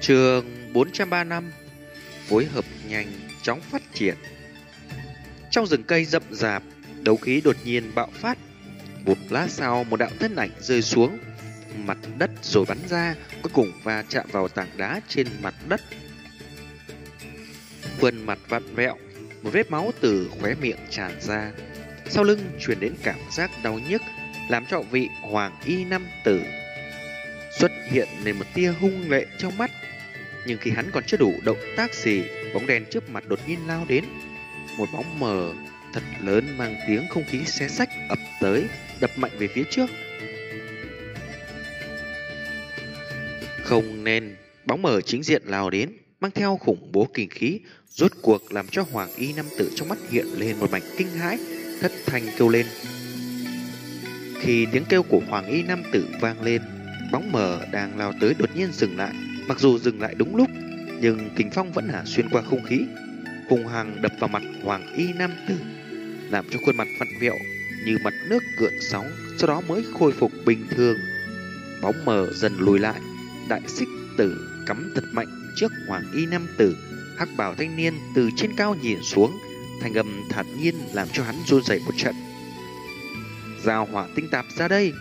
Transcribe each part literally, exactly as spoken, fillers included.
Chương bốn trăm ba mươi lăm, phối hợp nhanh chóng phát triển. Trong rừng cây rậm rạp, đấu khí đột nhiên bạo phát. Một lát sau, một đạo thân ảnh rơi xuống mặt đất rồi bắn ra, cuối cùng va chạm vào tảng đá trên mặt đất. Khuôn mặt vặn vẹo, một vết máu từ khóe miệng tràn ra. Sau lưng truyền đến cảm giác đau nhức, làm cho vị hoàng y nam tử xuất hiện nên một tia hung lệ trong mắt. Nhưng khi hắn còn chưa đủ động tác gì, bóng đen trước mặt đột nhiên lao đến. Một bóng mờ thật lớn mang tiếng không khí xé xách ập tới, đập mạnh về phía trước. Không nên, bóng mờ chính diện lao đến, mang theo khủng bố kinh khí, rốt cuộc làm cho hoàng y nam tử trong mắt hiện lên một mảnh kinh hãi, thất thanh kêu lên. Khi tiếng kêu của hoàng y nam tử vang lên, bóng mờ đang lao tới đột nhiên dừng lại. Mặc dù dừng lại đúng lúc, nhưng kình phong vẫn hả xuyên qua không khí, hung hăng đập vào mặt hoàng y nam tử, làm cho khuôn mặt vặn vẹo như mặt nước gợn sóng, sau đó mới khôi phục bình thường. Bóng mờ dần lùi lại, đại xích tử cắm thật mạnh trước hoàng y nam tử. Hắc bào thanh niên từ trên cao nhìn xuống, thanh âm thản nhiên làm cho hắn run rẩy một trận. Giao hỏa tinh tạp ra đây.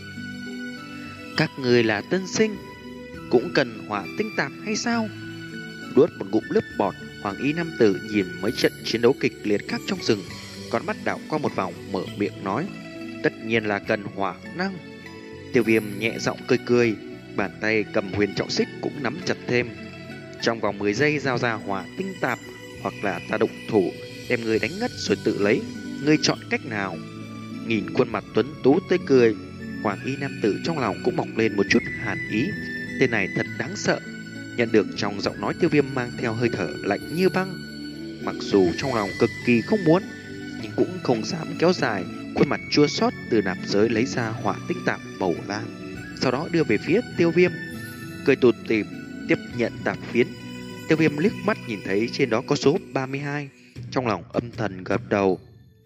Các người là tân sinh, cũng cần hỏa tinh tạp hay sao? Đuốt một ngụm nước bọt, hoàng y nam tử nhìn mấy trận chiến đấu kịch liệt khác trong rừng, con mắt đảo qua một vòng, mở miệng nói. Tất nhiên là cần hỏa năng. Tiêu Viêm nhẹ giọng cười cười, bàn tay cầm huyền trọng xích cũng nắm chặt thêm. Trong vòng mười giây giao ra hỏa tinh tạp, hoặc là ta động thủ đem người đánh ngất rồi tự lấy, ngươi chọn cách nào? Nhìn khuôn mặt tuấn tú tươi cười, hoàng y nam tử trong lòng cũng mọc lên một chút hàn ý. Tên này thật đáng sợ. Nhận được trong giọng nói Tiêu Viêm mang theo hơi thở lạnh như băng. Mặc dù trong lòng cực kỳ không muốn, nhưng cũng không dám kéo dài. Khuôn mặt chua xót từ nạp giới lấy ra hỏa tinh tạp màu lam, sau đó đưa về phía Tiêu Viêm, cười tủm tỉm tiếp nhận tạp phiến. Tiêu Viêm liếc mắt nhìn thấy trên đó có số ba mươi hai, trong lòng âm thầm gật đầu.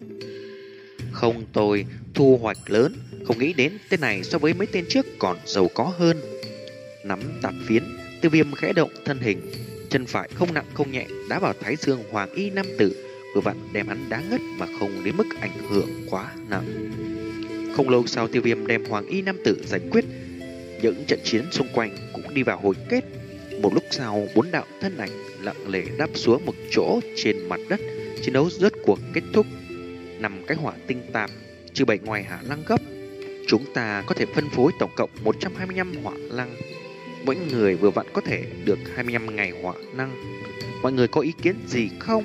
Không tồi, thu hoạch lớn. Không nghĩ đến tên này so với mấy tên trước còn giàu có hơn. Nắm tạp phiến, Tiêu Viêm khẽ động thân hình, chân phải không nặng không nhẹ đá vào thái dương hoàng y nam tử, vừa vặn đem hắn đá ngất mà không đến mức ảnh hưởng quá nặng. Không lâu sau, Tiêu Viêm đem hoàng y nam tử giải quyết. Những trận chiến xung quanh cũng đi vào hồi kết. Một lúc sau, bốn đạo thân ảnh lặng lẽ đáp xuống một chỗ trên mặt đất. Chiến đấu rốt cuộc kết thúc. Năm cái hỏa tinh tạp, trừ bảy ngoài hỏa lăng gấp, chúng ta có thể phân phối tổng cộng một trăm hai mươi lăm hỏa lăng. Mỗi người vừa vặn có thể được hai mươi lăm ngày hỏa năng. Mọi người có ý kiến gì không?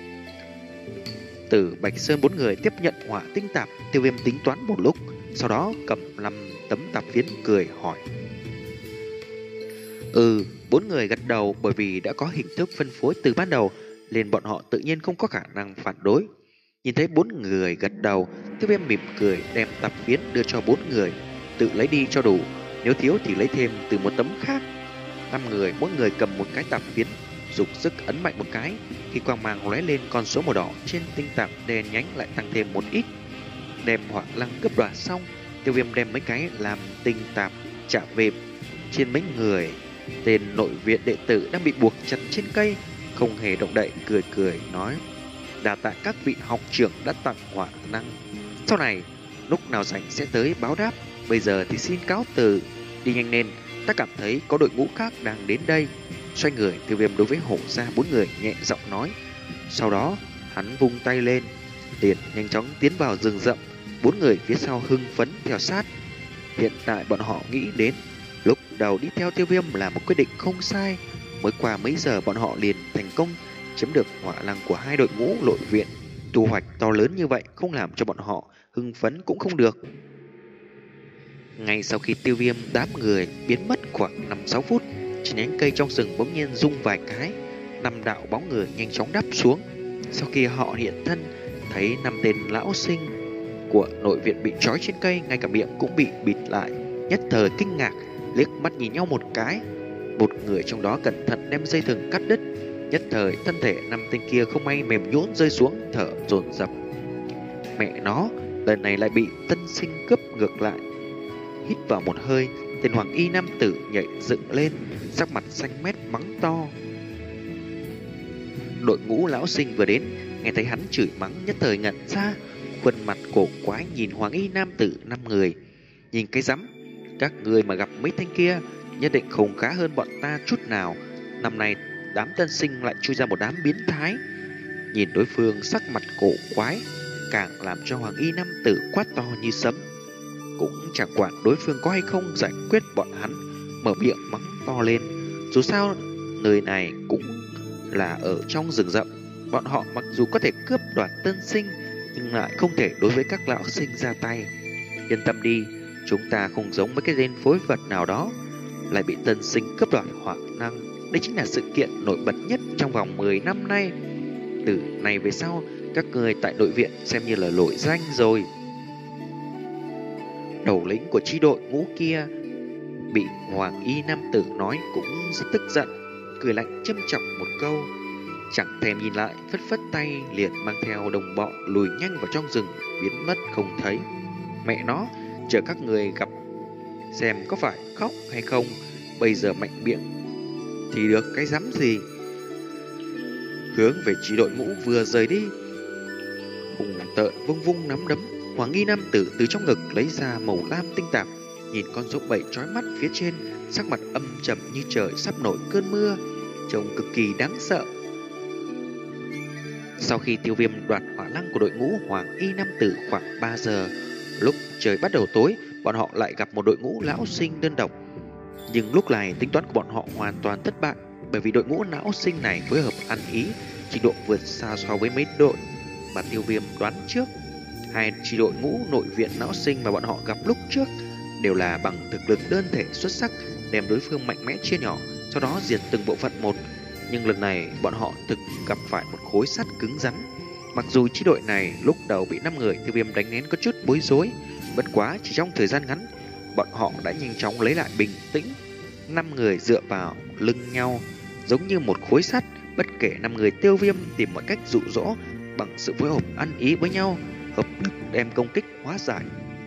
Từ Bạch Sơn bốn người tiếp nhận hỏa tinh tạp. Tiêu Viêm tính toán một lúc, sau đó cầm năm tấm tạp phiến cười hỏi. Ừ, bốn người gật đầu, bởi vì đã có hình thức phân phối từ ban đầu nên bọn họ tự nhiên không có khả năng phản đối. Nhìn thấy bốn người gật đầu, Tiêu Viêm mỉm cười đem tạp phiến đưa cho bốn người, tự lấy đi cho đủ, nếu thiếu thì lấy thêm từ một tấm khác. Năm người mỗi người cầm một cái tạp phiến, dùng sức ấn mạnh một cái, khi quang mang lóe lên, con số màu đỏ trên tinh tạp đen nhánh lại tăng thêm một ít. Đem hỏa lăng cấp đoạt xong, Tiêu Viêm đem mấy cái làm tinh tạp trả về trên mấy người. Tên nội viện đệ tử đang bị buộc chặt trên cây, không hề động đậy, cười cười nói: đa tạ các vị học trưởng đã tặng hỏa năng, sau này lúc nào rảnh sẽ tới báo đáp. Bây giờ thì xin cáo từ, đi nhanh lên, ta cảm thấy có đội ngũ khác đang đến đây. Xoay người, Tiêu Viêm đối với hổ ra bốn người nhẹ giọng nói. Sau đó hắn vung tay lên, liền nhanh chóng tiến vào rừng rậm. Bốn người phía sau hưng phấn theo sát. Hiện tại bọn họ nghĩ đến lúc đầu đi theo Tiêu Viêm là một quyết định không sai. Mới qua mấy giờ bọn họ liền thành công chiếm được hỏa lăng của hai đội ngũ nội viện. Thu hoạch to lớn như vậy không làm cho bọn họ hưng phấn cũng không được. Ngay sau khi Tiêu Viêm đám người biến mất khoảng năm sáu phút, trên nhánh cây trong rừng bỗng nhiên rung vài cái, năm đạo bóng người nhanh chóng đáp xuống. Sau khi họ hiện thân, thấy năm tên lão sinh của nội viện bị trói trên cây, ngay cả miệng cũng bị bịt lại, nhất thời kinh ngạc, liếc mắt nhìn nhau một cái. Một người trong đó cẩn thận đem dây thừng cắt đứt, nhất thời thân thể năm tên kia không may mềm nhũn rơi xuống, thở dồn dập. Mẹ nó, lần này lại bị tân sinh cướp ngược lại. Hít vào một hơi, Tên hoàng y nam tử nhảy dựng lên, sắc mặt xanh mét mắng to. Đội ngũ lão sinh vừa đến, nghe thấy hắn chửi mắng nhất thời ngẩn ra, khuôn mặt cổ quái nhìn hoàng y nam tử năm người. Nhìn cái rắm, các người mà gặp mấy tên kia nhất định không khá hơn bọn ta chút nào. Năm nay đám tân sinh lại chui ra một đám biến thái. Nhìn đối phương sắc mặt cổ quái, càng làm cho hoàng y nam tử quát to như sấm. Cũng chẳng quản đối phương có hay không giải quyết bọn hắn, mở miệng mắng to lên. Dù sao nơi này cũng là ở trong rừng rậm, bọn họ mặc dù có thể cướp đoạt tân sinh nhưng lại không thể đối với các lão sinh ra tay. Yên tâm đi, chúng ta không giống mấy cái tên phối vật nào đó lại bị tân sinh cướp đoạt hoạn năng. Đây chính là sự kiện nổi bật nhất trong vòng mười năm nay. Từ này về sau, các người tại nội viện xem như là nổi danh rồi. Đầu lĩnh của chi đội ngũ kia bị hoàng y nam tử nói cũng rất tức giận, cười lạnh châm trọng một câu, chẳng thèm nhìn lại, phất phất tay liền mang theo đồng bọn lùi nhanh vào trong rừng, biến mất không thấy. Mẹ nó, chờ các người gặp xem có phải khóc hay không, bây giờ mạnh miệng thì được cái dám gì. Hướng về chỉ đội ngũ vừa rời đi, hùng tợn vung vung nắm đấm. Hoàng nghi nam tử từ trong ngực lấy ra màu lam tinh tạp, nhìn con dấu bảy chói mắt phía trên, sắc mặt âm trầm như trời sắp nổi cơn mưa, trông cực kỳ đáng sợ. Sau khi tiêu viêm đoạt hỏa lăng của đội ngũ hoàng y nam tử khoảng ba giờ, lúc trời bắt đầu tối, bọn họ lại gặp một đội ngũ lão sinh đơn độc. Nhưng lúc này tính toán của bọn họ hoàn toàn thất bại, bởi vì đội ngũ lão sinh này phối hợp ăn ý, trình độ vượt xa so với mấy đội mà tiêu viêm đoán trước. Hai chi đội ngũ nội viện lão sinh mà bọn họ gặp lúc trước đều là bằng thực lực đơn thể xuất sắc, đem đối phương mạnh mẽ chia nhỏ, sau đó diệt từng bộ phận một. Nhưng lần này bọn họ thực gặp phải một khối sắt cứng rắn. Mặc dù chi đội này lúc đầu bị năm người tiêu viêm đánh nén có chút bối rối, bất quá chỉ trong thời gian ngắn, bọn họ đã nhanh chóng lấy lại bình tĩnh. Năm người dựa vào lưng nhau, giống như một khối sắt, bất kể năm người tiêu viêm tìm mọi cách dụ dỗ bằng sự phối hợp ăn ý với nhau, hợp lực đem công kích hóa giải.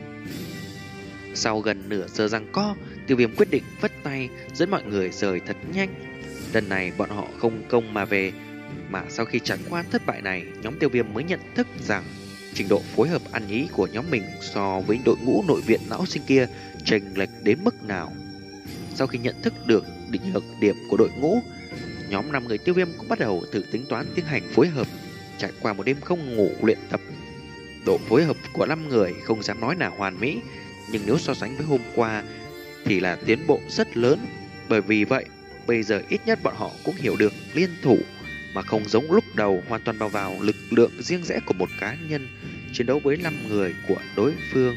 Sau gần nửa giờ giằng co, tiêu viêm quyết định vất tay dẫn mọi người rời thật nhanh. Lần này bọn họ không công mà về, mà sau khi trải qua thất bại này, nhóm tiêu viêm mới nhận thức rằng trình độ phối hợp ăn ý của nhóm mình so với đội ngũ nội viện lão sinh kia chênh lệch đến mức nào. Sau khi nhận thức được định lực điểm của đội ngũ, nhóm năm người tiêu viêm cũng bắt đầu thử tính toán tiến hành phối hợp. Trải qua một đêm không ngủ luyện tập, độ phối hợp của năm người không dám nói là hoàn mỹ, nhưng nếu so sánh với hôm qua thì là tiến bộ rất lớn. Bởi vì vậy, bây giờ ít nhất bọn họ cũng hiểu được liên thủ, mà không giống lúc đầu hoàn toàn bao vào lực lượng riêng rẽ của một cá nhân chiến đấu với năm người của đối phương.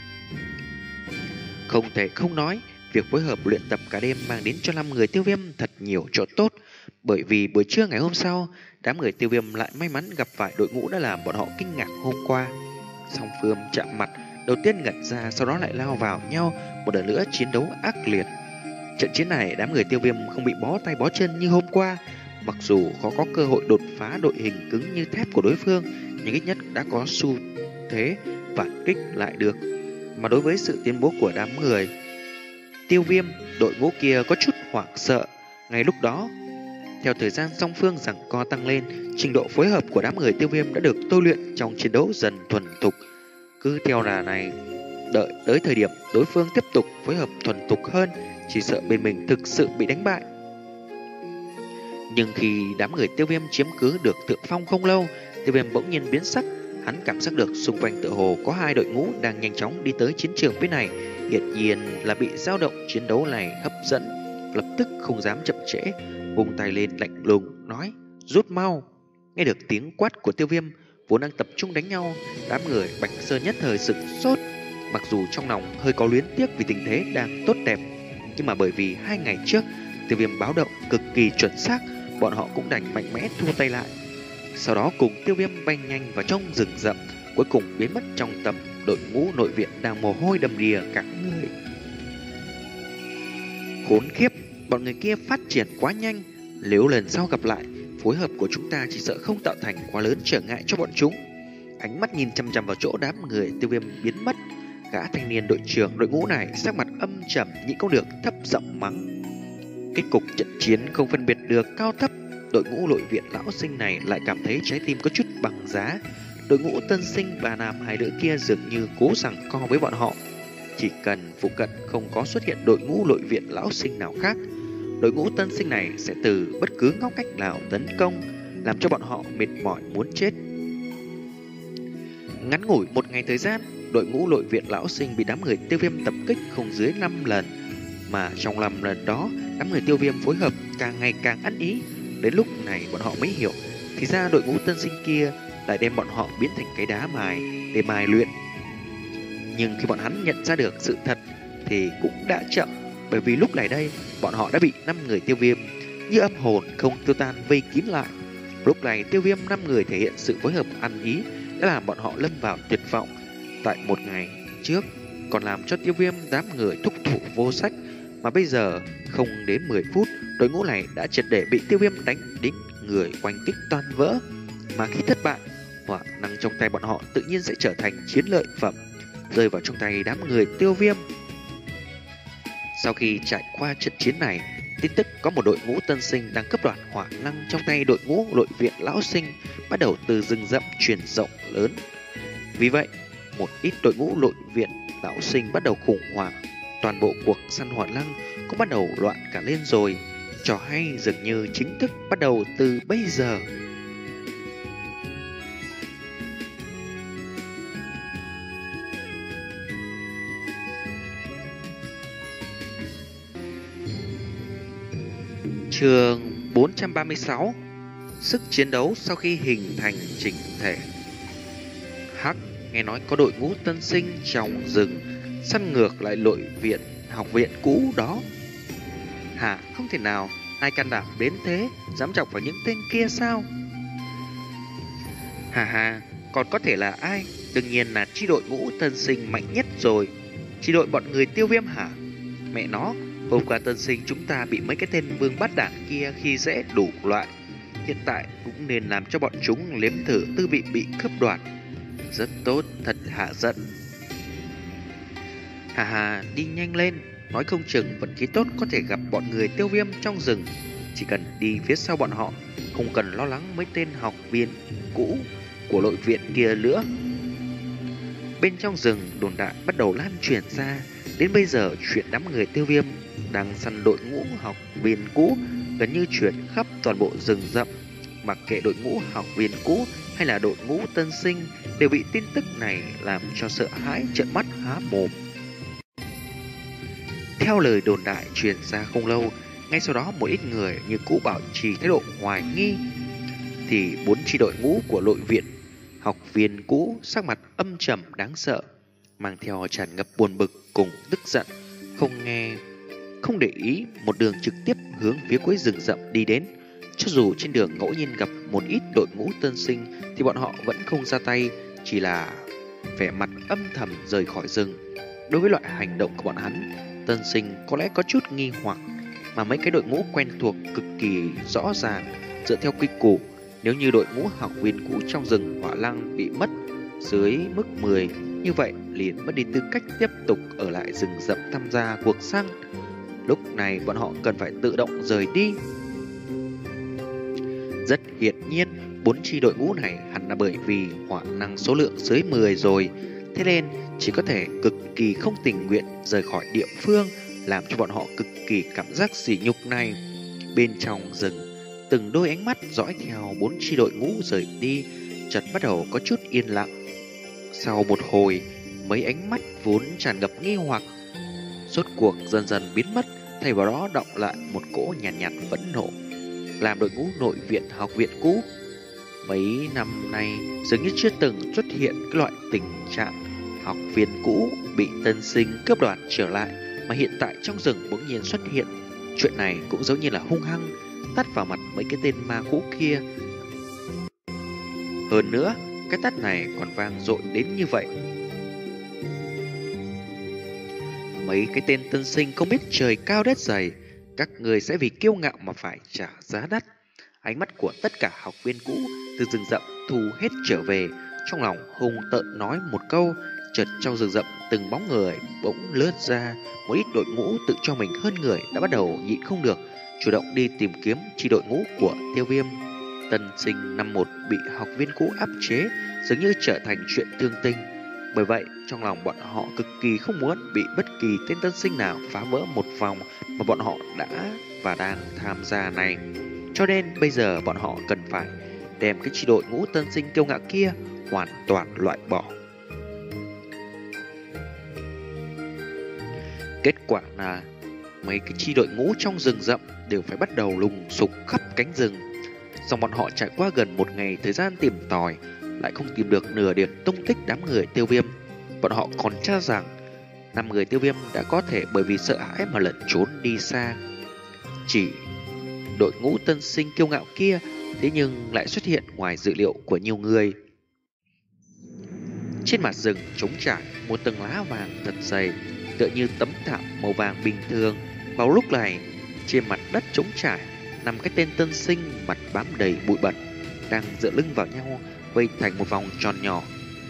Không thể không nói, việc phối hợp luyện tập cả đêm mang đến cho năm người tiêu viêm thật nhiều chỗ tốt. Bởi vì buổi trưa ngày hôm sau, đám người tiêu viêm lại may mắn gặp phải đội ngũ đã làm bọn họ kinh ngạc hôm qua. Song phương chạm mặt, đầu tiên ngẩn ra, sau đó lại lao vào nhau, một lần nữa chiến đấu ác liệt. Trận chiến này đám người tiêu viêm không bị bó tay bó chân như hôm qua. Mặc dù khó có cơ hội đột phá đội hình cứng như thép của đối phương, nhưng ít nhất đã có xu thế phản kích lại được. Mà đối với sự tiến bộ của đám người tiêu viêm, đội ngũ kia có chút hoảng sợ. Ngay lúc đó, theo thời gian song phương giằng co tăng lên, trình độ phối hợp của đám người tiêu viêm đã được tôi luyện trong chiến đấu dần thuần thục. Cứ theo đà này, đợi tới thời điểm đối phương tiếp tục phối hợp thuần thục hơn, chỉ sợ bên mình thực sự bị đánh bại. Nhưng khi đám người tiêu viêm chiếm cứ được thượng phong không lâu, tiêu viêm bỗng nhiên biến sắc. Hắn cảm giác được xung quanh tựa hồ có hai đội ngũ đang nhanh chóng đi tới chiến trường phía này, hiển nhiên là bị dao động chiến đấu này hấp dẫn, lập tức không dám chậm trễ, vung tay lên lạnh lùng nói: rút mau. Nghe được tiếng quát của tiêu viêm, vốn đang tập trung đánh nhau, đám người Bạch Sơn nhất thời sửng sốt. Mặc dù trong lòng hơi có luyến tiếc vì tình thế đang tốt đẹp, nhưng mà bởi vì hai ngày trước tiêu viêm báo động cực kỳ chuẩn xác, bọn họ cũng đành mạnh mẽ thu tay lại. Sau đó cùng tiêu viêm bay nhanh vào trong rừng rậm, cuối cùng biến mất trong tầm đội ngũ nội viện đang mồ hôi đầm đìa cả người. Khốn khiếp, bọn người kia phát triển quá nhanh, nếu lần sau gặp lại, phối hợp của chúng ta chỉ sợ không tạo thành quá lớn trở ngại cho bọn chúng. Ánh mắt nhìn chăm chăm vào chỗ đám người tiêu viêm biến mất, Gã thanh niên đội trưởng đội ngũ này sắc mặt âm trầm nhịn không được thấp giọng mắng. Kết cục trận chiến không phân biệt được cao thấp, đội ngũ nội viện lão sinh này lại cảm thấy trái tim có chút bằng giá. Đội ngũ tân sinh và nam hai đứa kia dường như cố giằng co với bọn họ. Chỉ cần phụ cận không có xuất hiện đội ngũ nội viện lão sinh nào khác, đội ngũ tân sinh này sẽ từ bất cứ ngóc cách nào tấn công, làm cho bọn họ mệt mỏi muốn chết. Ngắn ngủi một ngày thời gian, đội ngũ nội viện lão sinh bị đám người Tiêu Viêm tập kích không dưới năm lần, mà trong năm lần đó, đám người Tiêu Viêm phối hợp càng ngày càng ăn ý. Đến lúc này bọn họ mới hiểu, thì ra đội ngũ tân sinh kia lại đem bọn họ biến thành cái đá mài để mài luyện. Nhưng khi bọn hắn nhận ra được sự thật thì cũng đã chậm, bởi vì lúc này đây bọn họ đã bị năm người Tiêu Viêm như âm hồn không tiêu tan vây kín lại. Lúc này Tiêu Viêm năm người thể hiện sự phối hợp ăn ý đã làm bọn họ lâm vào tuyệt vọng. Tại một ngày trước còn làm cho Tiêu Viêm đám người thúc thủ vô sách, mà bây giờ không đến mười phút, đội ngũ này đã triệt để bị Tiêu Viêm đánh đến người quanh tích toan vỡ. Mà khi thất bại, hỏa năng trong tay bọn họ tự nhiên sẽ trở thành chiến lợi phẩm, rơi vào trong tay đám người Tiêu Viêm. Sau khi trải qua trận chiến này, tin tức có một đội ngũ tân sinh đang cướp đoạt hỏa năng trong tay đội ngũ nội viện lão sinh bắt đầu từ rừng rậm truyền rộng lớn. Vì vậy, một ít đội ngũ nội viện lão sinh bắt đầu khủng hoảng. Toàn bộ cuộc săn hỏa năng cũng bắt đầu loạn cả lên rồi. Trò hay dường như chính thức bắt đầu từ bây giờ. Chương bốn trăm ba mươi sáu. Sức chiến đấu sau khi hình thành chỉnh thể. Hắc nghe nói có đội ngũ tân sinh trong rừng săn ngược lại nội viện học viện cũ đó. Hả, không thể nào, ai can đảm đến thế, dám chọc vào những tên kia sao? Hà hà, còn có thể là ai? Đương nhiên là chi đội ngũ tân sinh mạnh nhất rồi. Chi đội bọn người Tiêu Viêm hả? Mẹ nó, hôm qua tân sinh chúng ta bị mấy cái tên vương bát đản kia khi dễ đủ loại. Hiện tại cũng nên làm cho bọn chúng nếm thử tư vị bị cướp đoạt. Rất tốt, thật hạ giận. Hà hà, đi nhanh lên, nói không chừng vận khí tốt có thể gặp bọn người Tiêu Viêm trong rừng. Chỉ cần đi phía sau bọn họ, không cần lo lắng mấy tên học viên cũ của nội viện kia nữa. Bên trong rừng, đồn đại bắt đầu lan truyền ra. Đến bây giờ, chuyện đám người Tiêu Viêm đang săn đội ngũ học viên cũ gần như truyền khắp toàn bộ rừng rậm. Mặc kệ đội ngũ học viên cũ hay là đội ngũ tân sinh đều bị tin tức này làm cho sợ hãi trợn mắt há mồm. Theo lời đồn đại truyền ra không lâu, ngay sau đó một ít người như cũ bảo trì thái độ hoài nghi, thì bốn chi đội ngũ của nội viện học viên cũ sắc mặt âm trầm đáng sợ, mang theo tràn ngập buồn bực cùng tức giận, không nghe, không để ý, một đường trực tiếp hướng phía cuối rừng rậm đi đến. Cho dù trên đường ngẫu nhiên gặp một ít đội ngũ tân sinh thì bọn họ vẫn không ra tay, chỉ là vẻ mặt âm thầm rời khỏi rừng. Đối với loại hành động của bọn hắn, tân sinh có lẽ có chút nghi hoặc, mà mấy cái đội ngũ quen thuộc cực kỳ rõ ràng. Dựa theo quy củ, nếu như đội ngũ học viên cũ trong rừng hỏa lăng bị mất dưới mức mười, như vậy liền mất đi tư cách tiếp tục ở lại rừng rậm tham gia cuộc săn. Lúc này bọn họ cần phải tự động rời đi. Rất hiển nhiên, bốn chi đội ngũ này hẳn là bởi vì hỏa năng số lượng dưới mười rồi, thế nên chỉ có thể cực kỳ không tình nguyện rời khỏi địa phương, làm cho bọn họ cực kỳ cảm giác sỉ nhục này. Bên trong rừng, từng đôi ánh mắt dõi theo bốn chi đội ngũ rời đi, chợt bắt đầu có chút yên lặng. Sau một hồi, mấy ánh mắt vốn tràn ngập nghi hoặc rốt cuộc dần dần biến mất, thay vào đó đọng lại một cỗ nhàn nhạt, nhạt phẫn nộ. Làm đội ngũ nội viện học viện cũ mấy năm nay dường như chưa từng xuất hiện cái loại tình trạng học viên cũ bị tân sinh cướp đoạt trở lại, mà hiện tại trong rừng bỗng nhiên xuất hiện. Chuyện này cũng giống như là hung hăng tát vào mặt mấy cái tên ma cũ kia. Hơn nữa, cái tát này còn vang dội đến như vậy. Mấy cái tên tân sinh không biết trời cao đất dày, các người sẽ vì kiêu ngạo mà phải trả giá đắt. Ánh mắt của tất cả học viên cũ từ rừng rậm thu hết trở về, trong lòng hung tợn nói một câu, Chợt trong rừng rậm từng bóng người bỗng lướt ra, một ít đội ngũ tự cho mình hơn người đã bắt đầu nhịn không được, chủ động đi tìm kiếm chi đội ngũ của Tiêu Viêm. Tân sinh năm một bị học viên cũ áp chế dường như trở thành chuyện thương tình. Bởi vậy trong lòng bọn họ cực kỳ không muốn bị bất kỳ tên tân sinh nào phá vỡ một vòng mà bọn họ đã và đang tham gia này. Cho nên bây giờ bọn họ cần phải đem cái chi đội ngũ tân sinh kiêu ngạo kia hoàn toàn loại bỏ. Kết quả là mấy cái chi đội ngũ trong rừng rậm đều phải bắt đầu lùng sục khắp cánh rừng. Xong bọn họ trải qua gần một ngày thời gian tìm tòi, lại không tìm được nửa điểm tung tích đám người Tiêu Viêm. Bọn họ còn cho rằng năm người Tiêu Viêm đã có thể bởi vì sợ hãi mà lẩn trốn đi xa. Chỉ đội ngũ tân sinh kiêu ngạo kia thế nhưng lại xuất hiện ngoài dự liệu của nhiều người. Trên mặt rừng trống trải, một tầng lá vàng thật dày, tựa như tấm thảm màu vàng bình thường. Vào lúc này, trên mặt đất trống trải nằm cái tên tân sinh mặt bám đầy bụi bẩn, đang dựa lưng vào nhau, vây thành một vòng tròn nhỏ.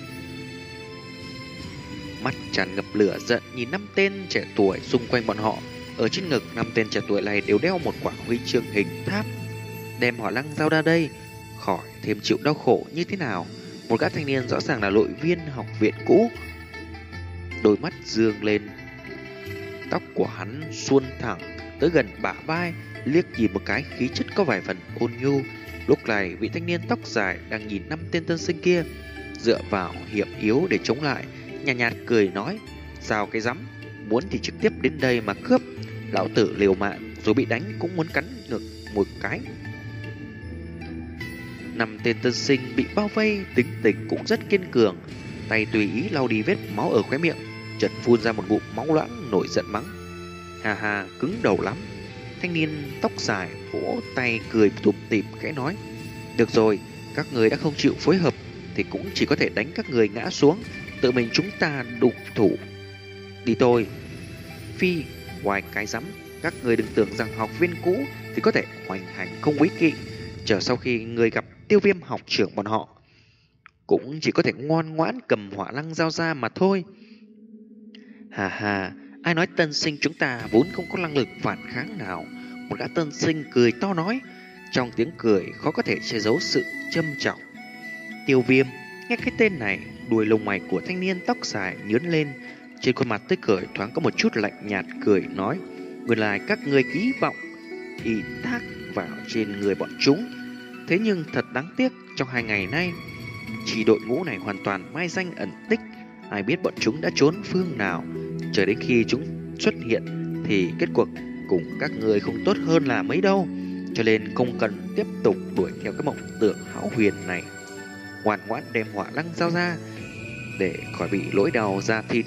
Mắt tràn ngập lửa giận nhìn năm tên trẻ tuổi xung quanh bọn họ. Ở trên ngực năm tên trẻ tuổi này đều đeo một quả huy chương hình tháp. Đem hỏa lăng giao ra đây, khỏi thêm chịu đau khổ như thế nào. Một gã thanh niên rõ ràng là đội viên học viện cũ, đôi mắt dương lên, tóc của hắn suôn thẳng tới gần bả vai, liếc nhìn một cái khí chất có vài phần ôn nhu. Lúc này vị thanh niên tóc dài đang nhìn năm tên tân sinh kia, dựa vào hiểm yếu để chống lại, nhàn nhạt, nhạt cười nói: sao cái rắm, muốn thì trực tiếp đến đây mà cướp, lão tử liều mạng rồi bị đánh cũng muốn cắn ngực một cái. Năm tên tân sinh bị bao vây, tính tình cũng rất kiên cường, tay tùy ý lau đi vết máu ở khóe miệng, chợt phun ra một ngụm máu loãng, nổi giận mắng: hà hà, cứng đầu lắm. Thanh niên tóc dài vỗ tay cười tủm tỉm khẽ nói: được rồi, các người đã không chịu phối hợp thì cũng chỉ có thể đánh các người ngã xuống, tự mình chúng ta đụng thủ. Đi thôi. Phi, ngoài cái rắm, các người đừng tưởng rằng học viên cũ thì có thể hoành hành không quý kỵ. Chờ sau khi người gặp Tiêu Viêm học trưởng bọn họ, cũng chỉ có thể ngoan ngoãn cầm hỏa lăng giao ra mà thôi. Hà hà, ai nói tân sinh chúng ta vốn không có năng lực phản kháng nào? Một gã tân sinh cười to nói, trong tiếng cười khó có thể che giấu sự châm trọng. Tiêu Viêm, nghe cái tên này, đuôi lông mày của thanh niên tóc dài nhướng lên, trên khuôn mặt tươi cười thoáng có một chút lạnh nhạt, cười nói: nguyên lai các ngươi kỳ vọng y thác vào trên người bọn chúng. Thế nhưng thật đáng tiếc, trong hai ngày nay chỉ đội ngũ này hoàn toàn mai danh ẩn tích, ai biết bọn chúng đã trốn phương nào. Chờ đến khi chúng xuất hiện thì kết cuộc cùng các người không tốt hơn là mấy đâu. Cho nên không cần tiếp tục đuổi theo cái mộng tưởng hão huyền này, ngoan ngoãn đem hỏa lăng giao ra để khỏi bị lỗi đau da thịt.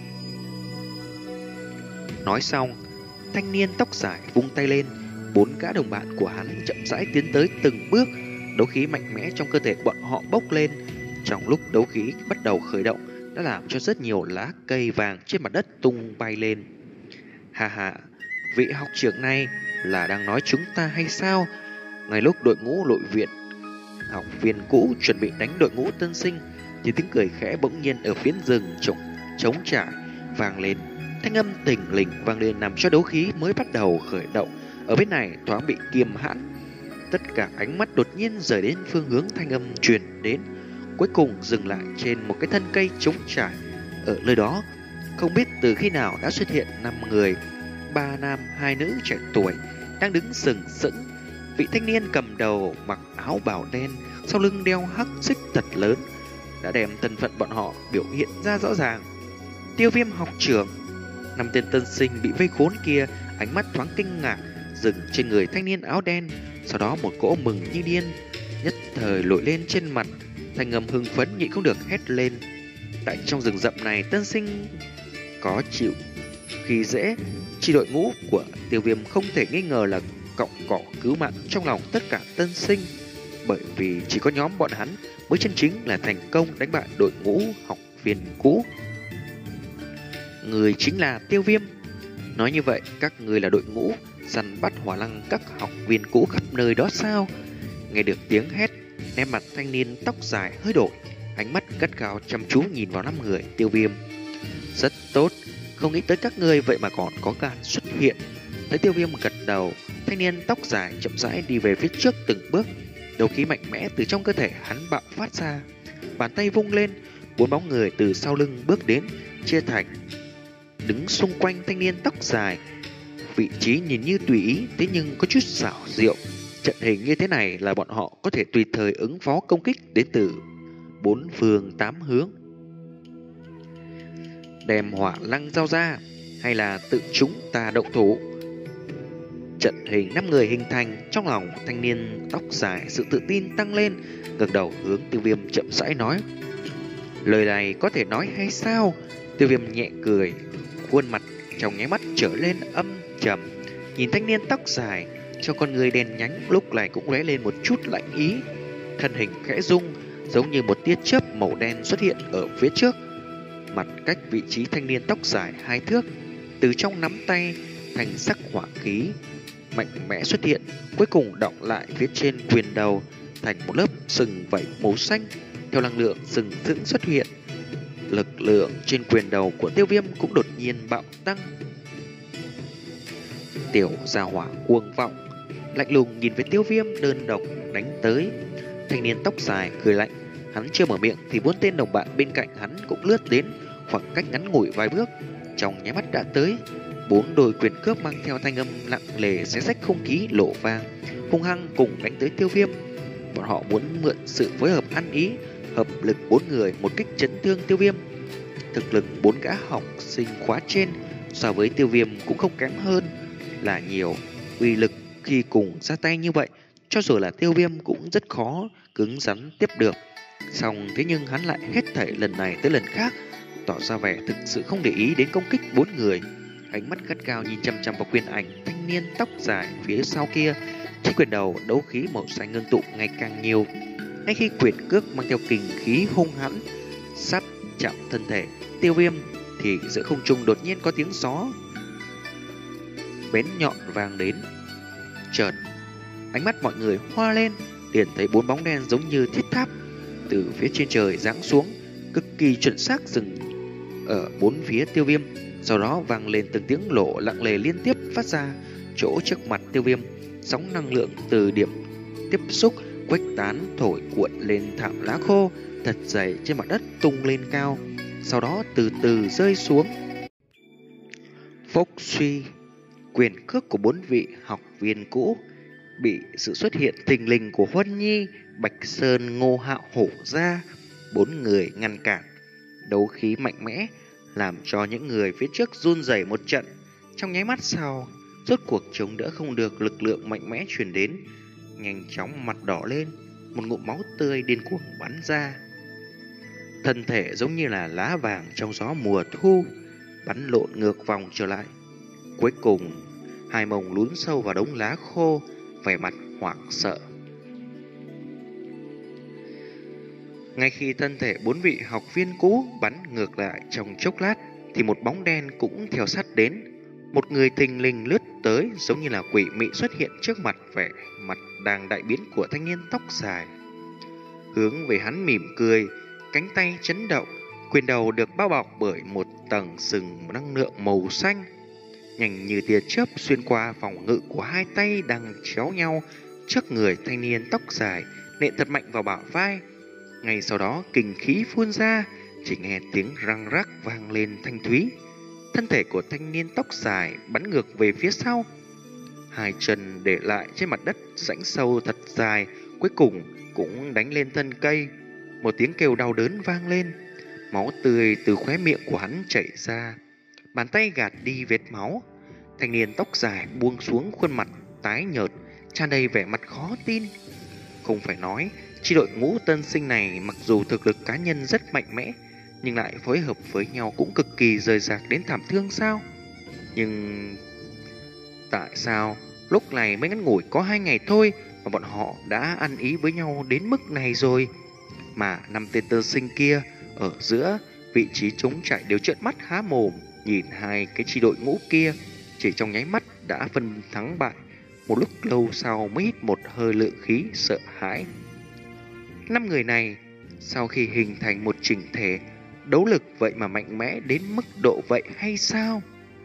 Nói xong, thanh niên tóc dài vung tay lên, bốn gã đồng bạn của hắn chậm rãi tiến tới từng bước. Đấu khí mạnh mẽ trong cơ thể bọn họ bốc lên. Trong lúc đấu khí bắt đầu khởi động, đã làm cho rất nhiều lá cây vàng trên mặt đất tung bay lên. Hà hà, vị học trưởng này là đang nói chúng ta hay sao? Ngay lúc đội ngũ nội viện học viên cũ chuẩn bị đánh đội ngũ tân sinh thì tiếng cười khẽ bỗng nhiên ở phía rừng trống trống trải vang lên. Thanh âm tỉnh lình vang lên làm cho đấu khí mới bắt đầu khởi động ở bên này thoáng bị kiềm hãn. Tất cả ánh mắt đột nhiên rời đến phương hướng thanh âm truyền đến, cuối cùng dừng lại trên một cái thân cây trống trải. Ở nơi đó, không biết từ khi nào đã xuất hiện năm người, ba nam hai nữ trẻ tuổi đang đứng sừng sững. Vị thanh niên cầm đầu mặc áo bào đen, sau lưng đeo hắc xích thật lớn, đã đem thân phận bọn họ biểu hiện ra rõ ràng. Tiêu Viêm học trưởng. Năm tên tân sinh bị vây khốn kia ánh mắt thoáng kinh ngạc dừng trên người thanh niên áo đen, sau đó một cỗ mừng như điên nhất thời nổi lên trên mặt, thanh âm hưng phấn nhịn không được hét lên. Tại trong rừng rậm này, tân sinh có chịu khi dễ, chi đội ngũ của Tiêu Viêm không thể nghi ngờ là cọng cỏ cứu mạng trong lòng tất cả tân sinh, bởi vì chỉ có nhóm bọn hắn mới chân chính là thành công đánh bại đội ngũ học viên cũ. Người chính là Tiêu Viêm. Nói như vậy, các người là đội ngũ săn bắt hỏa lăng các học viên cũ khắp nơi đó sao? Nghe được tiếng hét, nét mặt thanh niên tóc dài hơi đổi, ánh mắt gắt gao chăm chú nhìn vào năm người Tiêu Viêm. tốt, không nghĩ tới các ngươi vậy mà còn có gan xuất hiện. Thấy Tiêu Viêm gật đầu, thanh niên tóc dài chậm rãi đi về phía trước từng bước. Đấu khí mạnh mẽ từ trong cơ thể hắn bạo phát ra, bàn tay vung lên, bốn bóng người từ sau lưng bước đến, chia thành đứng xung quanh thanh niên tóc dài. Vị trí nhìn như tùy ý, thế nhưng có chút xảo diệu. Trận hình như thế này là bọn họ có thể tùy thời ứng phó công kích đến từ bốn phương tám hướng. Đem hỏa lăng giao ra, hay là tự chúng ta động thủ? Trận hình năm người hình thành, trong lòng thanh niên tóc dài sự tự tin tăng lên, ngẩng đầu hướng Tiêu Viêm chậm rãi nói: lời này có thể nói hay sao? Tiêu Viêm nhẹ cười, khuôn mặt trong nháy mắt trở lên âm trầm, nhìn thanh niên tóc dài, cho con người đen nhánh lúc này cũng lóe lên một chút lạnh ý. Thân hình khẽ rung, giống như một tia chớp màu đen xuất hiện ở phía trước, mặt cách vị trí thanh niên tóc dài hai thước. Từ trong nắm tay, thanh sắc hỏa khí mạnh mẽ xuất hiện, cuối cùng đọng lại phía trên quyền đầu thành một lớp sừng vảy màu xanh. Theo năng lượng sừng sững xuất hiện, lực lượng trên quyền đầu của Tiêu Viêm cũng đột nhiên bạo tăng. Tiểu gia hỏa cuồng vọng, lạnh lùng nhìn về Tiêu Viêm đơn độc đánh tới. Thanh niên tóc dài cười lạnh, hắn chưa mở miệng thì bốn tên đồng bạn bên cạnh hắn cũng lướt đến, khoảng cách ngắn ngủi vài bước, trong nháy mắt đã tới. Bốn đôi quyền cướp mang theo thanh âm nặng nề xé rách không khí lộ vang, hung hăng cùng đánh tới Tiêu Viêm. Bọn họ muốn mượn sự phối hợp ăn ý, hợp lực bốn người một kích chấn thương Tiêu Viêm. Thực lực bốn gã học sinh khóa trên so với Tiêu Viêm cũng không kém hơn là nhiều. Uy lực khi cùng ra tay như vậy, cho dù là Tiêu Viêm cũng rất khó cứng rắn tiếp được. Xong thế nhưng hắn lại hết thảy lần này tới lần khác tỏ ra vẻ thực sự không để ý đến công kích bốn người. Ánh mắt gắt gao nhìn chăm chăm vào quyền ảnh thanh niên tóc dài phía sau kia. Trên quyền đầu đấu khí màu xanh ngưng tụ ngày càng nhiều. Ngay khi quyền cước mang theo kình khí hung hãn sắp chạm thân thể Tiêu Viêm, thì giữa không trung đột nhiên có tiếng gió bén nhọn vang đến. Chợt ánh mắt mọi người hoa lên, liền thấy bốn bóng đen giống như thiết tháp từ phía trên trời giáng xuống, cực kỳ chuẩn xác dừng ở bốn phía Tiêu Viêm. Sau đó vang lên từng tiếng lộ lặng lề liên tiếp phát ra chỗ trước mặt Tiêu Viêm. Sóng năng lượng từ điểm tiếp xúc khuếch tán thổi cuộn lên thảm lá khô thật dày trên mặt đất tung lên cao, sau đó từ từ rơi xuống. Phốc suy, quyền cước của bốn vị học viên cũ bị sự xuất hiện thình lình của Huân Nhi, Bạch Sơn, Ngô Hạo hổ ra. Bốn người ngăn cản, đấu khí mạnh mẽ làm cho những người phía trước run rẩy một trận. Trong nháy mắt sau, rốt cuộc chống đỡ không được lực lượng mạnh mẽ truyền đến, nhanh chóng mặt đỏ lên, một ngụm máu tươi điên cuồng bắn ra. Thân thể giống như là lá vàng trong gió mùa thu, bắn lộn ngược vòng trở lại. Cuối cùng, hai mông lún sâu vào đống lá khô, vẻ mặt hoảng sợ. Ngay khi thân thể bốn vị học viên cũ bắn ngược lại trong chốc lát, thì một bóng đen cũng theo sát đến. Một người thình lình lướt tới, giống như là quỷ mị xuất hiện trước mặt, vẻ mặt đang đại biến của thanh niên tóc dài. Hướng về hắn mỉm cười, cánh tay chấn động, quyền đầu được bao bọc bởi một tầng sừng năng lượng màu xanh, nhanh như tia chớp xuyên qua phòng ngự của hai tay đang chéo nhau trước người thanh niên tóc dài, nện thật mạnh vào bả vai. Ngay sau đó kình khí phun ra, chỉ nghe tiếng răng rắc vang lên thanh thúy. Thân thể của thanh niên tóc dài bắn ngược về phía sau, hai chân để lại trên mặt đất rãnh sâu thật dài, cuối cùng cũng đánh lên thân cây. Một tiếng kêu đau đớn vang lên, máu tươi từ khóe miệng của hắn chảy ra, bàn tay gạt đi vết máu. Thanh niên tóc dài buông xuống, khuôn mặt tái nhợt, tràn đầy vẻ mặt khó tin. Không phải nói chi đội ngũ tân sinh này mặc dù thực lực cá nhân rất mạnh mẽ, nhưng lại phối hợp với nhau cũng cực kỳ rời rạc đến thảm thương sao? Nhưng tại sao lúc này mới ngắn ngủi có hai ngày thôi mà bọn họ đã ăn ý với nhau đến mức này rồi? Mà năm tên tân sinh kia ở giữa vị trí trống trải đều trợn mắt há mồm nhìn hai cái chi đội ngũ kia, chỉ trong nháy mắt đã phân thắng bại. Một lúc lâu sau mới hít một hơi lượng khí sợ hãi. Năm người này sau khi hình thành một chỉnh thể, đấu lực vậy mà mạnh mẽ đến mức độ vậy hay sao?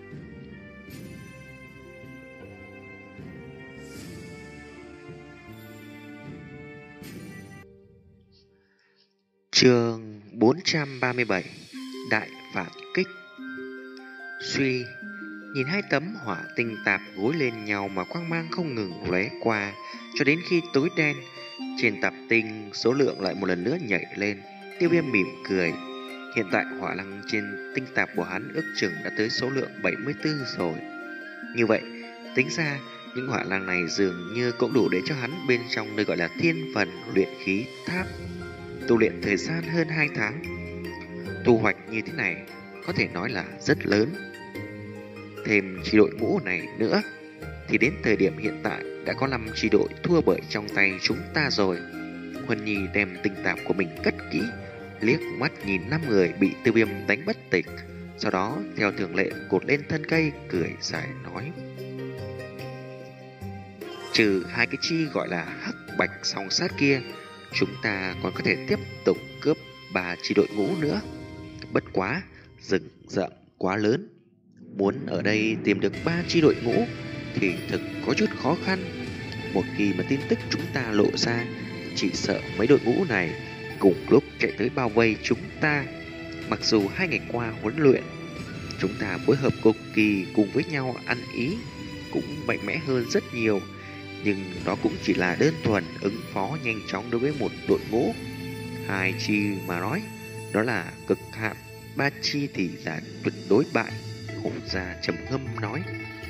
Chương bốn trăm ba mươi bảy. Đại phản kích. Suy, nhìn hai tấm hỏa tinh tạp gối lên nhau mà quang mang không ngừng lóe qua, cho đến khi tối đen. Trên tạp tinh số lượng lại một lần nữa nhảy lên. Tiêu Viêm mỉm cười. Hiện tại hỏa lăng trên tinh tạp của hắn ước chừng đã tới số lượng bảy mươi tư rồi. Như vậy, tính ra những hỏa lăng này dường như cũng đủ để cho hắn bên trong nơi gọi là thiên phần luyện khí tháp tu luyện thời gian hơn hai tháng. Thu hoạch như thế này có thể nói là rất lớn. Thêm chi đội ngũ này nữa thì đến thời điểm hiện tại đã có năm chi đội thua bởi trong tay chúng ta rồi. Huân Nhi đem tinh tạp của mình cất kỹ, liếc mắt nhìn năm người bị Tiêu Viêm đánh bất tỉnh, sau đó theo thường lệ cột lên thân cây, cười dài nói: trừ hai cái chi gọi là hắc bạch song sát kia, chúng ta còn có thể tiếp tục cướp ba chi đội ngũ nữa. Bất quá rừng rậm quá lớn, muốn ở đây tìm được ba chi đội ngũ thì thực có chút khó khăn. Một khi mà tin tức chúng ta lộ ra, chỉ sợ mấy đội ngũ này cùng lúc chạy tới bao vây chúng ta. Mặc dù hai ngày qua huấn luyện, chúng ta phối hợp cực kỳ cùng với nhau, ăn ý cũng mạnh mẽ hơn rất nhiều, nhưng đó cũng chỉ là đơn thuần ứng phó nhanh chóng đối với một đội ngũ. Hai chi mà nói, đó là cực hạn, ba chi thì là tuyệt đối bại. Hổ Gia trầm ngâm nói.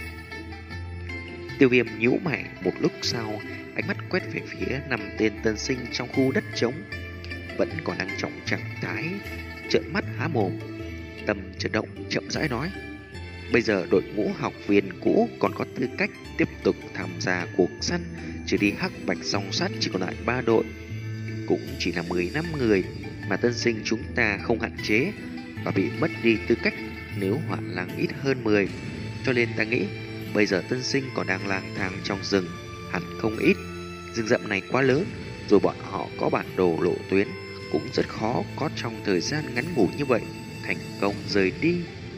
Tiêu Viêm nhíu mày một lúc sau, ánh mắt quét về phía năm tên tân sinh trong khu đất trống, vẫn còn đang trong trạng thái trợn mắt há mồm. Tâm chấn động, chậm rãi nói: bây giờ đội ngũ học viên cũ còn có tư cách tiếp tục tham gia cuộc săn, trừ đi hắc bạch song sát chỉ còn lại ba đội, cũng chỉ là mười lăm người, mà tân sinh chúng ta không hạn chế và bị mất đi tư cách nếu hỏa lăng ít hơn mười. Cho nên ta nghĩ bây giờ tân sinh còn đang lang thang trong rừng hẳn không ít. Rừng rậm này quá lớn, rồi bọn họ có bản đồ lộ tuyến, cũng rất khó có trong thời gian ngắn ngủi như vậy thành công rời đi.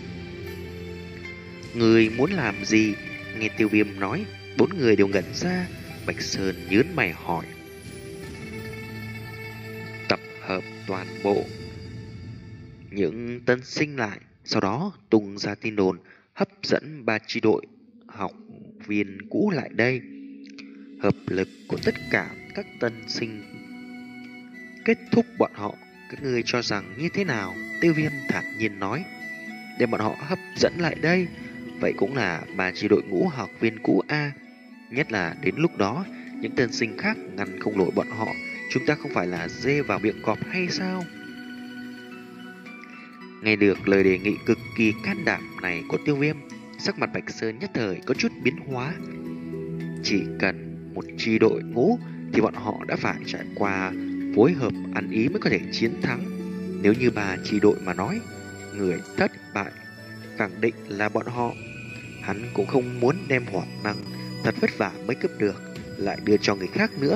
Người muốn làm gì? Nghe Tiêu Viêm nói, bốn người đều ngẩn ra. Bạch Sơn nhướng mày hỏi: tập hợp toàn bộ những tân sinh lại, sau đó tung ra tin đồn, hấp dẫn ba chi đội học viên cũ lại đây. Hợp lực của tất cả các tân sinh kết thúc bọn họ, các ngươi cho rằng như thế nào? Tiêu Viêm thản nhiên nói: đem bọn họ hấp dẫn lại đây, vậy cũng là ba chi đội ngũ học viên cũ a. Nhất là đến lúc đó những tân sinh khác ngăn không nổi bọn họ, chúng ta không phải là dê vào miệng cọp hay sao? Nghe được lời đề nghị cực kỳ can đảm này của Tiêu Viêm, sắc mặt Bạch Sơn nhất thời có chút biến hóa. Chỉ cần một chi đội ngũ thì bọn họ đã phải trải qua phối hợp ăn ý mới có thể chiến thắng. Nếu như ba chi đội mà nói, người thất bại khẳng định là bọn họ. Hắn cũng không muốn đem hỏa năng thật vất vả mới cướp được lại đưa cho người khác nữa.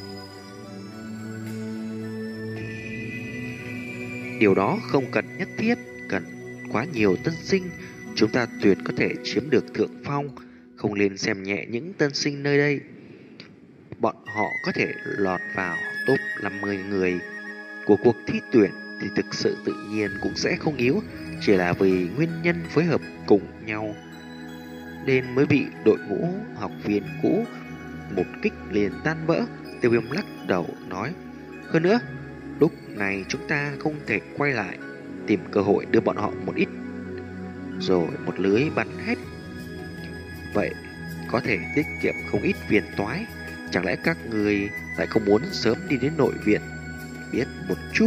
Điều đó không cần nhất thiết cần quá nhiều tân sinh, chúng ta tuyệt có thể chiếm được thượng phong, không nên xem nhẹ những tân sinh nơi đây. Bọn họ có thể lọt vào top năm mươi người của cuộc thi tuyển thì thực sự tự nhiên cũng sẽ không yếu, chỉ là vì nguyên nhân phối hợp cùng nhau nên mới bị đội ngũ học viên cũ một kích liền tan vỡ. Tiêu Viêm lắc đầu nói: hơn nữa, lúc này chúng ta không thể quay lại tìm cơ hội đưa bọn họ một ít rồi một lưới bắn hết. Vậy có thể tiết kiệm không ít phiền toái. Chẳng lẽ các người lại không muốn sớm đi đến nội viện biết một chút?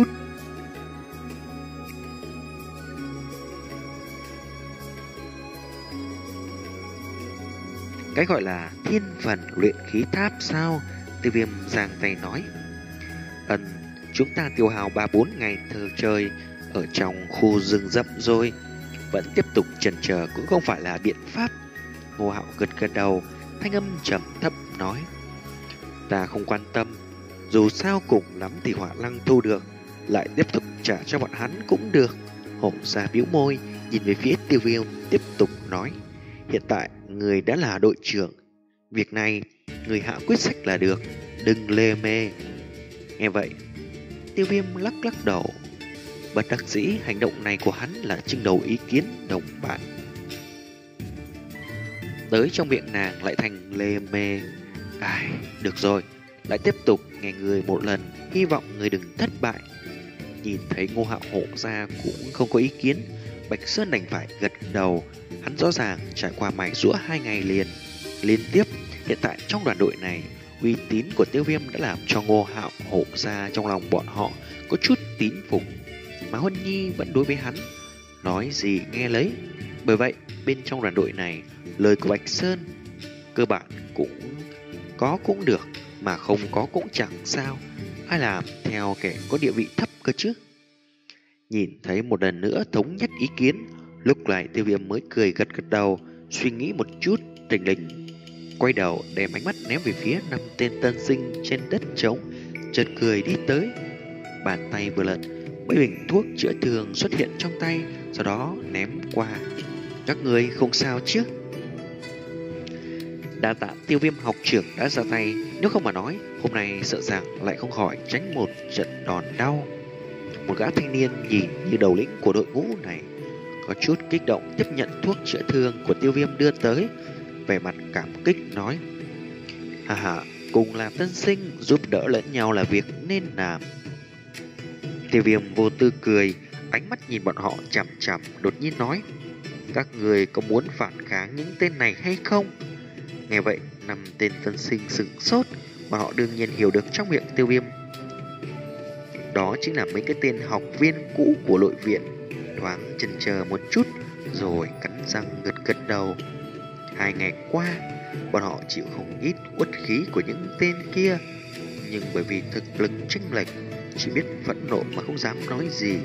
Cái gọi là thiên phần luyện khí tháp sao? Tiêu Viêm giang tay nói: ừm, chúng ta tiêu hào ba bốn ngày thơ chơi ở trong khu rừng rậm rồi, vẫn tiếp tục chần chờ cũng không phải là biện pháp. Ngô Hạo gật gật đầu, thanh âm trầm thấp nói: ta không quan tâm, dù sao cùng lắm thì hỏa lăng thu được, lại tiếp tục trả cho bọn hắn cũng được. Hổ ra bĩu môi, nhìn về phía Tiêu Viêm tiếp tục nói: hiện tại người đã là đội trưởng, việc này người hạ quyết sách là được, đừng lê mê. Nghe vậy, Tiêu Viêm lắc lắc đầu, bất đắc dĩ hành động này của hắn là trưng cầu ý kiến đồng bạn. Tới trong miệng nàng lại thành lê mê. Ai, được rồi, lại tiếp tục nghe người một lần, hy vọng người đừng thất bại. Nhìn thấy Ngô Hạo Hổ ra cũng không có ý kiến, Bạch Sơn đành phải gật đầu. Hắn rõ ràng trải qua mài giũa hai ngày liền liên tiếp, hiện tại trong đoàn đội này, uy tín của Tiêu Viêm đã làm cho Ngô Hạo Hổ ra trong lòng bọn họ có chút tín phục. Mà Huân Nhi vẫn đối với hắn nói gì nghe lấy. Bởi vậy bên trong đoàn đội này, lời của Bạch Sơn cơ bản cũng có cũng được, mà không có cũng chẳng sao. Ai làm theo kẻ có địa vị thấp cơ chứ. Nhìn thấy một lần nữa thống nhất ý kiến, lúc này Tiêu Viêm mới cười gật gật đầu, suy nghĩ một chút, thình lình quay đầu đem ánh mắt ném về phía năm tên tân sinh trên đất trống, chợt cười đi tới. Bàn tay vừa lật, mấy bình thuốc chữa thương xuất hiện trong tay, sau đó ném qua. Các người không sao chứ? Đa tạ Tiêu Viêm học trưởng đã ra tay, nếu không mà nói hôm nay sợ rằng lại không khỏi tránh một trận đòn đau. Một gã thanh niên nhìn như đầu lĩnh của đội ngũ này có chút kích động tiếp nhận thuốc chữa thương của Tiêu Viêm đưa tới, vẻ mặt cảm kích nói: hà hà, cùng là tân sinh, giúp đỡ lẫn nhau là việc nên làm. Tiêu Viêm vô tư cười, ánh mắt nhìn bọn họ chằm chằm, đột nhiên nói: các người có muốn phản kháng những tên này hay không? Nghe vậy, năm tên tân sinh sửng sốt, mà họ đương nhiên hiểu được trong miệng Tiêu Viêm đó chính là mấy cái tên học viên cũ của nội viện. Thoáng chần chờ một chút, rồi cắn răng gật gật đầu. Hai ngày qua, bọn họ chịu không ít uất khí của những tên kia, nhưng bởi vì thực lực chênh lệch, chỉ biết phẫn nộ mà không dám nói gì.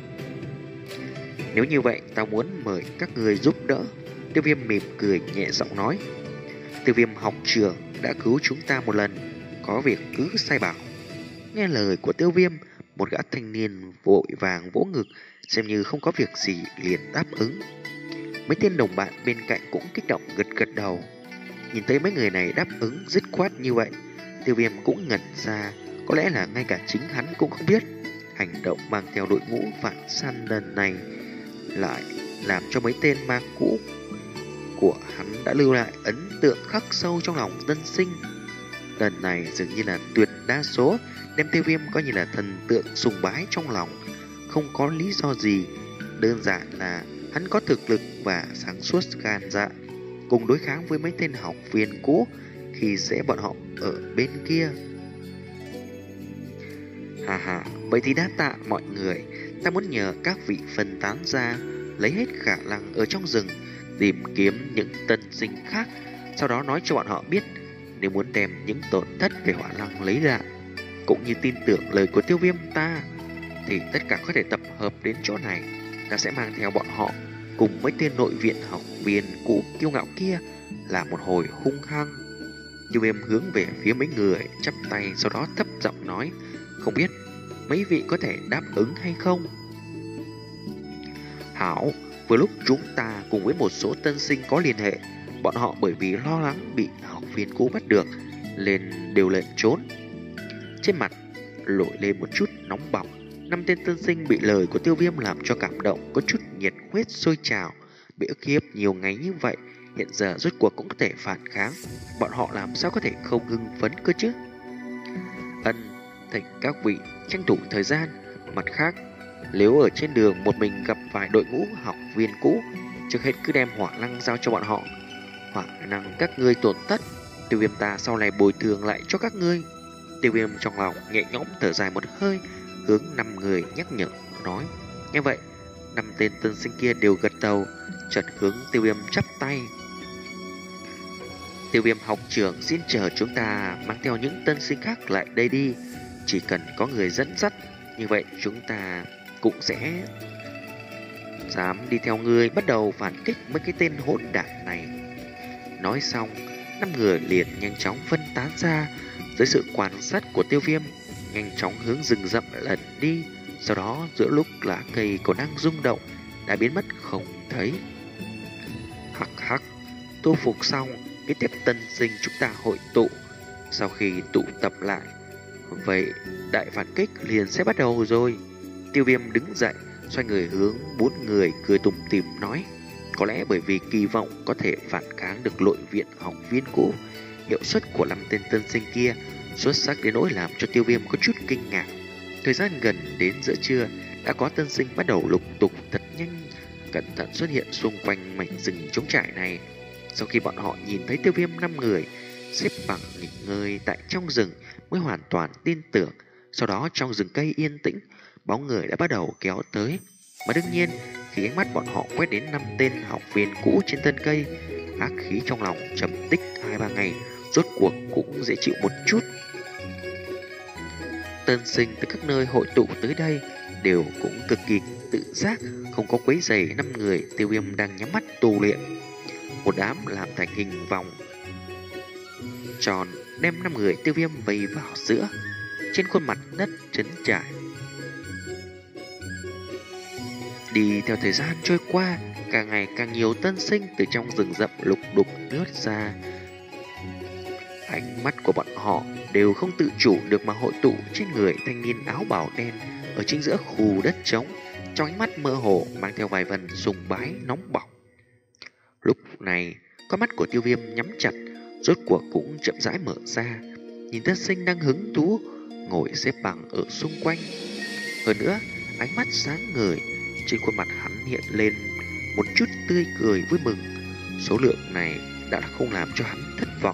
Nếu như vậy, tao muốn mời các người giúp đỡ. Tiêu Viêm mỉm cười nhẹ giọng nói: Tiêu Viêm học trưởng đã cứu chúng ta một lần, có việc cứ sai bảo. Nghe lời của Tiêu Viêm, một gã thanh niên vội vàng vỗ ngực, xem như không có việc gì liền đáp ứng. Mấy tên đồng bạn bên cạnh cũng kích động gật gật đầu. Nhìn thấy mấy người này đáp ứng dứt khoát như vậy, Tiêu Viêm cũng ngẩn ra, có lẽ là ngay cả chính hắn cũng không biết hành động mang theo đội ngũ Vạn San lần này lại làm cho mấy tên ma cũ của hắn đã lưu lại ấn tượng khắc sâu trong lòng tân sinh. Lần này dường như là tuyệt đa số đem Tiêu Viêm coi như là thần tượng sùng bái trong lòng, không có lý do gì, đơn giản là hắn có thực lực và sáng suốt gan dạ, cùng đối kháng với mấy tên học viên cũ khi dễ bọn họ ở bên kia. Hà hà, vậy thì đa tạ mọi người, ta muốn nhờ các vị phân tán ra, lấy hết khả năng ở trong rừng tìm kiếm những tân sinh khác, sau đó nói cho bọn họ biết nếu muốn đem những tổn thất về hỏa lăng lấy lại, cũng như tin tưởng lời của Tiêu Viêm ta, thì tất cả có thể tập hợp đến chỗ này. Ta sẽ mang theo bọn họ cùng mấy tên nội viện học viên cũ kiêu ngạo kia là một hồi hung hăng. Tiêu Viêm hướng về phía mấy người chắp tay, sau đó thấp giọng nói: không biết mấy vị có thể đáp ứng hay không? Hảo, vừa lúc chúng ta cùng với một số tân sinh có liên hệ, bọn họ bởi vì lo lắng bị học viên cũ bắt được nên đều lệnh trốn. Trên mặt nổi lên một chút nóng bỏng, năm tên tân sinh bị lời của Tiêu Viêm làm cho cảm động, có chút nhiệt huyết sôi trào. Bị ức hiếp nhiều ngày như vậy, hiện giờ rốt cuộc cũng có thể phản kháng, bọn họ làm sao có thể không hưng phấn cơ chứ? Ân, thỉnh các vị tranh thủ thời gian. Mặt khác, nếu ở trên đường một mình gặp phải đội ngũ học viên cũ, trước hết cứ đem hỏa năng giao cho bọn họ. Hỏa năng các ngươi tổn thất, Tiêu Viêm ta sau này bồi thường lại cho các ngươi. Tiêu Viêm trong lòng nhẹ nhõm thở dài một hơi, hướng năm người nhắc nhở nói. Như vậy, năm tên tân sinh kia đều gật đầu, chợt hướng Tiêu Viêm chắp tay. Tiêu Viêm học trưởng xin chờ chúng ta mang theo những tân sinh khác lại đây đi. Chỉ cần có người dẫn dắt, như vậy chúng ta cũng sẽ dám đi theo người bắt đầu phản kích mấy cái tên hỗn đản này. Nói xong, năm người liền nhanh chóng phân tán ra. Dưới sự quan sát của Tiêu Viêm, nhanh chóng hướng rừng rậm lẩn đi, Sau đó giữa lúc lá cây còn đang rung động đã biến mất không thấy. Hắc hắc, tu phục xong, kế tiếp tân sinh chúng ta hội tụ. Sau khi tụ tập lại, vậy đại phản kích liền sẽ bắt đầu rồi. Tiêu Viêm đứng dậy, xoay người hướng bốn người cười tủm tỉm nói. Có lẽ bởi vì kỳ vọng có thể phản kháng được nội viện học viên cũ, hiệu suất của năm tên tân sinh kia xuất sắc đến nỗi làm cho Tiêu Viêm có chút kinh ngạc. Thời gian gần đến giữa trưa, đã có tân sinh bắt đầu lục tục thật nhanh, cẩn thận xuất hiện xung quanh mảnh rừng trống trải này. Sau khi bọn họ nhìn thấy Tiêu Viêm năm người xếp bằng nghỉ ngơi tại trong rừng mới hoàn toàn tin tưởng. Sau đó trong rừng cây yên tĩnh, bóng người đã bắt đầu kéo tới. Mà đương nhiên, khi ánh mắt bọn họ quét đến năm tên học viên cũ trên thân cây, ác khí trong lòng trầm tích hai ba ngày rốt cuộc cũng dễ chịu một chút. Tân sinh từ các nơi hội tụ tới đây đều cũng cực kỳ tự giác, không có quấy rầy năm người Tiêu Viêm đang nhắm mắt tu luyện. Một đám làm thành hình vòng tròn đem năm người Tiêu Viêm vây vào giữa. Trên khuôn mặt đất trấn trải. Đi theo thời gian trôi qua, càng ngày càng nhiều tân sinh từ trong rừng rậm lục đục lướt ra. Ánh mắt của bọn họ đều không tự chủ được mà hội tụ trên người thanh niên áo bào đen ở chính giữa khu đất trống, trong ánh mắt mơ hồ mang theo vài phần sùng bái nóng bỏng. Lúc này, con mắt của Tiêu Viêm nhắm chặt, rốt cuộc cũng chậm rãi mở ra, nhìn tân sinh đang hứng thú ngồi xếp bằng ở xung quanh. Hơn nữa, ánh mắt sáng ngời, trên khuôn mặt hắn hiện lên một chút tươi cười vui mừng. Số lượng này đã không làm cho hắn thất vọng.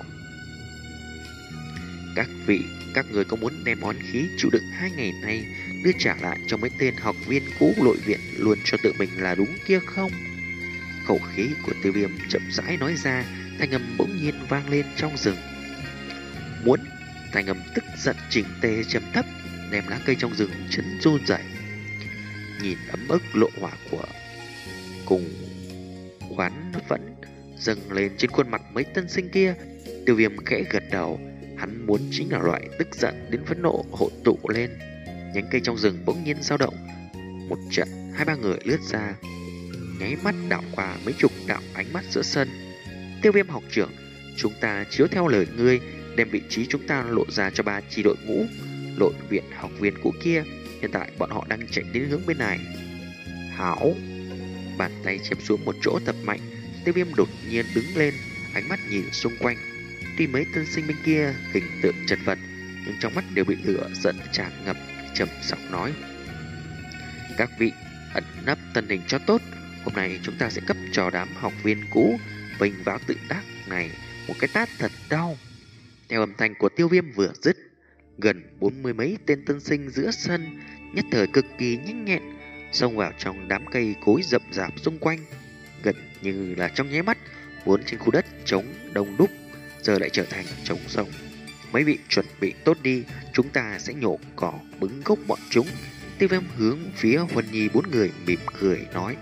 Các vị, các người có muốn đem oán khí chịu đựng hai ngày nay đưa trả lại cho mấy tên học viên cũ nội viện luôn cho tự mình là đúng kia không? Khẩu khí của Tiêu Viêm chậm rãi nói ra, thanh âm bỗng nhiên vang lên trong rừng. Muốn, thanh âm tức giận chỉnh tề trầm thấp, đem lá cây trong rừng chấn run rẩy. Nhìn ấm ức lộ hỏa của cùng oán vẫn dâng lên trên khuôn mặt mấy tân sinh kia, Tiêu Viêm khẽ gật đầu. Hắn muốn chính là loại tức giận đến phẫn nộ hội tụ lên. Nhánh cây trong rừng bỗng nhiên dao động, một trận hai ba người lướt ra, nháy mắt đảo qua mấy chục đạo ánh mắt giữa sân. Tiêu Viêm học trưởng, chúng ta chiếu theo lời ngươi, đem vị trí chúng ta lộ ra cho ba chi đội ngũ nội viện học viên cũ kia. Hiện tại bọn họ đang chạy đến hướng bên này. Hảo. Bàn tay chém xuống một chỗ tập mạnh, Tiêu Viêm đột nhiên đứng lên, ánh mắt nhìn xung quanh. Tuy mấy tân sinh bên kia hình tượng chật vật, nhưng trong mắt đều bị lửa giận tràn ngập, trầm giọng nói: các vị ẩn nấp tân hình cho tốt. Hôm nay chúng ta sẽ cấp cho đám học viên cũ vênh váo tự đắc này một cái tát thật đau. Theo âm thanh của Tiêu Viêm vừa dứt, gần bốn mươi mấy tên tân sinh giữa sân nhất thời cực kỳ nhanh nhẹn xông vào trong đám cây cối rậm rạp xung quanh. Gần như là trong nháy mắt, vốn trên khu đất trống đông đúc giờ lại trở thành trống rỗng. Mấy vị chuẩn bị tốt đi, chúng ta sẽ nhổ cỏ bứng gốc bọn chúng. Tiêu Viêm hướng phía Huân Nhi bốn người mỉm cười nói.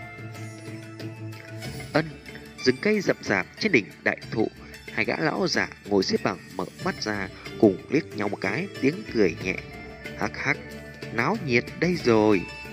Ân. Rừng cây rậm rạp trên đỉnh đại thụ, hai gã lão giả ngồi xếp bằng mở mắt ra, cùng liếc nhau một cái, tiếng cười nhẹ. Hắc hắc, náo nhiệt đây rồi.